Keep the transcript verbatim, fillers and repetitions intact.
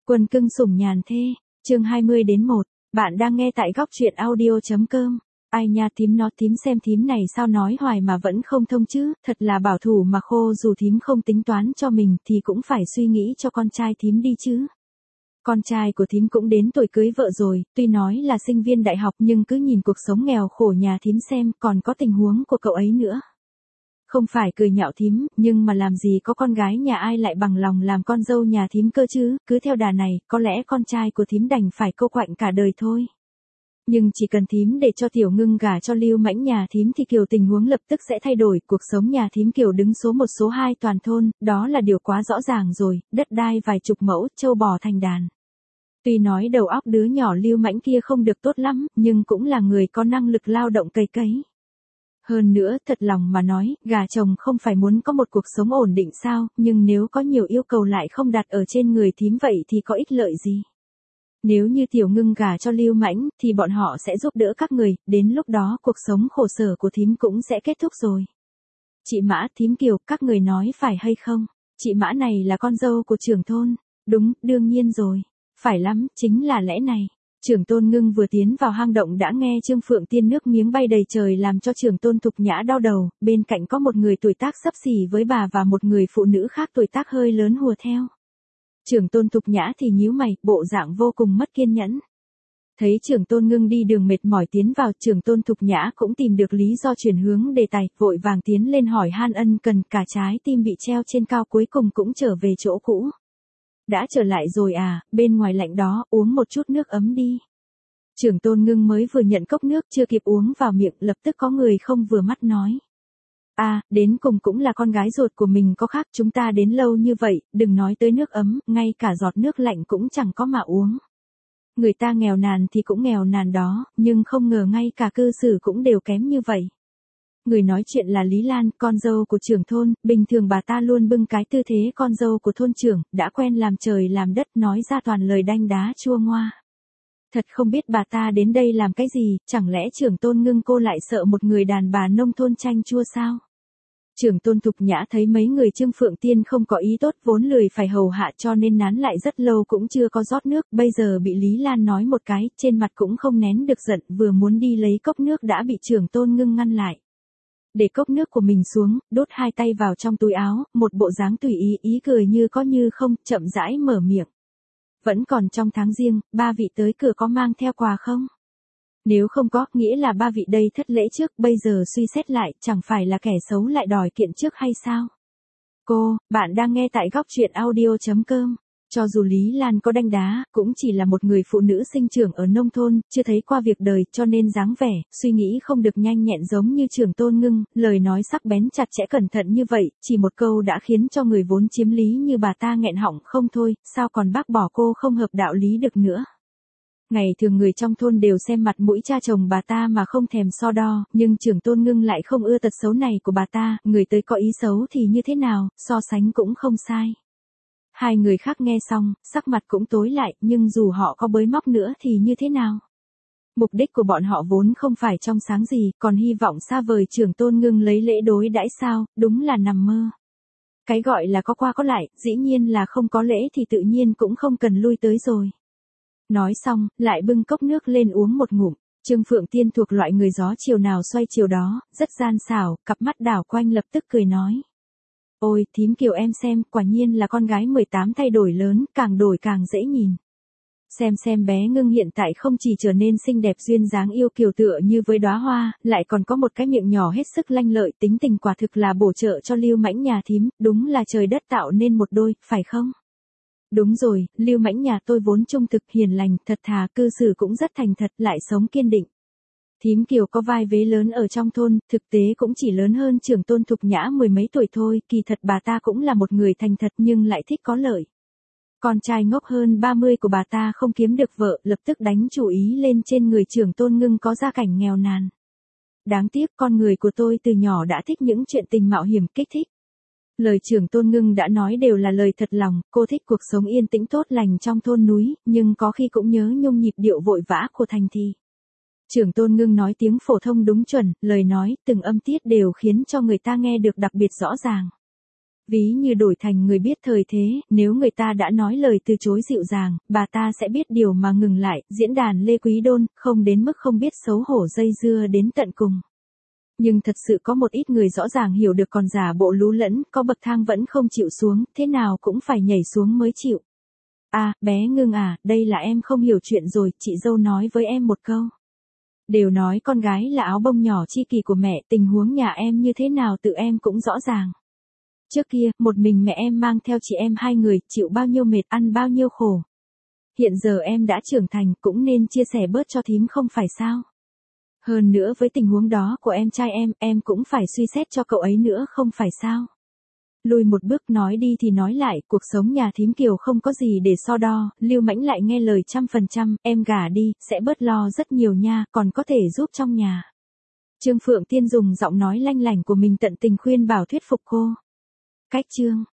Quân cưng sủng nhàn thê, chương hai mươi đến một, bạn đang nghe tại góc truyện audio.com. Ai nha thím nó thím xem thím này sao nói hoài mà vẫn không thông chứ, thật là bảo thủ mà khô, dù thím không tính toán cho mình thì cũng phải suy nghĩ cho con trai thím đi chứ. Con trai của thím cũng đến tuổi cưới vợ rồi, tuy nói là sinh viên đại học nhưng cứ nhìn cuộc sống nghèo khổ nhà thím xem còn có tình huống của cậu ấy nữa. Không phải cười nhạo thím, nhưng mà làm gì có con gái nhà ai lại bằng lòng làm con dâu nhà thím cơ chứ, cứ theo đà này, có lẽ con trai của thím đành phải cô quạnh cả đời thôi. Nhưng chỉ cần thím để cho Tiểu Ngưng gả cho Lưu Mãnh nhà thím thì kiểu tình huống lập tức sẽ thay đổi, cuộc sống nhà thím kiểu đứng số một số hai toàn thôn, đó là điều quá rõ ràng rồi, đất đai vài chục mẫu, trâu bò thành đàn. Tuy nói đầu óc đứa nhỏ Lưu Mãnh kia không được tốt lắm, nhưng cũng là người có năng lực lao động cày cấy. Hơn nữa, thật lòng mà nói, gà chồng không phải muốn có một cuộc sống ổn định sao, nhưng nếu có nhiều yêu cầu lại không đặt ở trên người thím vậy thì có ích lợi gì. Nếu như Tiểu Ngưng gả cho Lưu Mãnh, thì bọn họ sẽ giúp đỡ các người, đến lúc đó cuộc sống khổ sở của thím cũng sẽ kết thúc rồi. Chị Mã, thím Kiều, các người nói phải hay không? Chị Mã này là con dâu của trưởng thôn. Đúng, đương nhiên rồi. Phải lắm, chính là lẽ này. Trưởng tôn Ngưng vừa tiến vào hang động đã nghe Trương Phượng Tiên nước miếng bay đầy trời làm cho trưởng tôn Thục Nhã đau đầu, bên cạnh có một người tuổi tác xấp xỉ với bà và một người phụ nữ khác tuổi tác hơi lớn hùa theo. Trưởng tôn Thục Nhã thì nhíu mày, bộ dạng vô cùng mất kiên nhẫn. Thấy trưởng tôn Ngưng đi đường mệt mỏi tiến vào, trưởng tôn Thục Nhã cũng tìm được lý do chuyển hướng đề tài, vội vàng tiến lên hỏi han ân cần, cả trái tim bị treo trên cao cuối cùng cũng trở về chỗ cũ. Đã trở lại rồi à, bên ngoài lạnh đó, uống một chút nước ấm đi. Trưởng tôn Ngưng mới vừa nhận cốc nước chưa kịp uống vào miệng, lập tức có người không vừa mắt nói. À, đến cùng cũng là con gái ruột của mình có khác, chúng ta đến lâu như vậy, đừng nói tới nước ấm, ngay cả giọt nước lạnh cũng chẳng có mà uống. Người ta nghèo nàn thì cũng nghèo nàn đó, nhưng không ngờ ngay cả cư xử cũng đều kém như vậy. Người nói chuyện là Lý Lan, con dâu của trưởng thôn, bình thường bà ta luôn bưng cái tư thế con dâu của thôn trưởng, đã quen làm trời làm đất, nói ra toàn lời đanh đá chua ngoa. Thật không biết bà ta đến đây làm cái gì, chẳng lẽ trưởng tôn Ngưng cô lại sợ một người đàn bà nông thôn chanh chua sao? Trưởng tôn Thục Nhã thấy mấy người Trương Phượng Tiên không có ý tốt, vốn lười phải hầu hạ cho nên nán lại rất lâu cũng chưa có rót nước, bây giờ bị Lý Lan nói một cái, trên mặt cũng không nén được giận, vừa muốn đi lấy cốc nước đã bị trưởng tôn Ngưng ngăn lại. Để cốc nước của mình xuống, đốt hai tay vào trong túi áo, một bộ dáng tùy ý ý cười như có như không, chậm rãi mở miệng. Vẫn còn trong tháng riêng, ba vị tới cửa có mang theo quà không? Nếu không có, nghĩa là ba vị đây thất lễ trước, bây giờ suy xét lại, chẳng phải là kẻ xấu lại đòi kiện trước hay sao? Cô, bạn đang nghe tại góc truyện audio.com. Cho dù Lý Lan có đanh đá, cũng chỉ là một người phụ nữ sinh trưởng ở nông thôn, chưa thấy qua việc đời, cho nên dáng vẻ, suy nghĩ không được nhanh nhẹn giống như trưởng tôn Ngưng, lời nói sắc bén chặt chẽ cẩn thận như vậy, chỉ một câu đã khiến cho người vốn chiếm lý như bà ta nghẹn họng không thôi, sao còn bác bỏ cô không hợp đạo lý được nữa. Ngày thường người trong thôn đều xem mặt mũi cha chồng bà ta mà không thèm so đo, nhưng trưởng tôn Ngưng lại không ưa tật xấu này của bà ta, người tới có ý xấu thì như thế nào, so sánh cũng không sai. Hai người khác nghe xong, sắc mặt cũng tối lại, nhưng dù họ có bới móc nữa thì như thế nào? Mục đích của bọn họ vốn không phải trong sáng gì, còn hy vọng xa vời trưởng tôn Ngưng lấy lễ đối đãi sao, đúng là nằm mơ. Cái gọi là có qua có lại, dĩ nhiên là không có lễ thì tự nhiên cũng không cần lui tới rồi. Nói xong, lại bưng cốc nước lên uống một ngụm. Trương Phượng Tiên thuộc loại người gió chiều nào xoay chiều đó, rất gian xảo, cặp mắt đảo quanh lập tức cười nói. Ôi, thím Kiều em xem, quả nhiên là con gái mười tám thay đổi lớn, càng đổi càng dễ nhìn. Xem xem bé Ngưng hiện tại không chỉ trở nên xinh đẹp duyên dáng yêu kiều tựa như với đóa hoa, lại còn có một cái miệng nhỏ hết sức lanh lợi, tính tình quả thực là bổ trợ cho Lưu Mãnh nhà thím, đúng là trời đất tạo nên một đôi, phải không? Đúng rồi, Lưu Mãnh nhà tôi vốn trung thực hiền lành, thật thà, cư xử cũng rất thành thật, lại sống kiên định. Thím Kiều có vai vế lớn ở trong thôn, thực tế cũng chỉ lớn hơn trưởng tôn Thục Nhã mười mấy tuổi thôi, kỳ thật bà ta cũng là một người thành thật nhưng lại thích có lợi. Con trai ngốc hơn ba mươi của bà ta không kiếm được vợ, lập tức đánh chủ ý lên trên người trưởng tôn Ngưng có gia cảnh nghèo nàn. Đáng tiếc con người của tôi từ nhỏ đã thích những chuyện tình mạo hiểm kích thích. Lời trưởng tôn Ngưng đã nói đều là lời thật lòng, cô thích cuộc sống yên tĩnh tốt lành trong thôn núi, nhưng có khi cũng nhớ nhung nhịp điệu vội vã của thành thị. Trưởng tôn Ngưng nói tiếng phổ thông đúng chuẩn, lời nói, từng âm tiết đều khiến cho người ta nghe được đặc biệt rõ ràng. Ví như đổi thành người biết thời thế, nếu người ta đã nói lời từ chối dịu dàng, bà ta sẽ biết điều mà ngừng lại, diễn đàn Lê Quý Đôn, không đến mức không biết xấu hổ dây dưa đến tận cùng. Nhưng thật sự có một ít người rõ ràng hiểu được còn giả bộ lú lẫn, có bậc thang vẫn không chịu xuống, thế nào cũng phải nhảy xuống mới chịu. À, bé Ngưng à, đây là em không hiểu chuyện rồi, chị dâu nói với em một câu. Đều nói con gái là áo bông nhỏ chi kỷ của mẹ, tình huống nhà em như thế nào tự em cũng rõ ràng. Trước kia, một mình mẹ em mang theo chị em hai người, chịu bao nhiêu mệt, ăn bao nhiêu khổ. Hiện giờ em đã trưởng thành, cũng nên chia sẻ bớt cho thím không phải sao? Hơn nữa với tình huống đó của em trai em, em cũng phải suy xét cho cậu ấy nữa không phải sao? Lùi một bước nói đi thì nói lại, cuộc sống nhà thím Kiều không có gì để so đo, Lưu Mãnh lại nghe lời trăm phần trăm, em gả đi, sẽ bớt lo rất nhiều nha, còn có thể giúp trong nhà. Trương Phượng Tiên dùng giọng nói lanh lảnh của mình tận tình khuyên bảo thuyết phục cô. Cách chương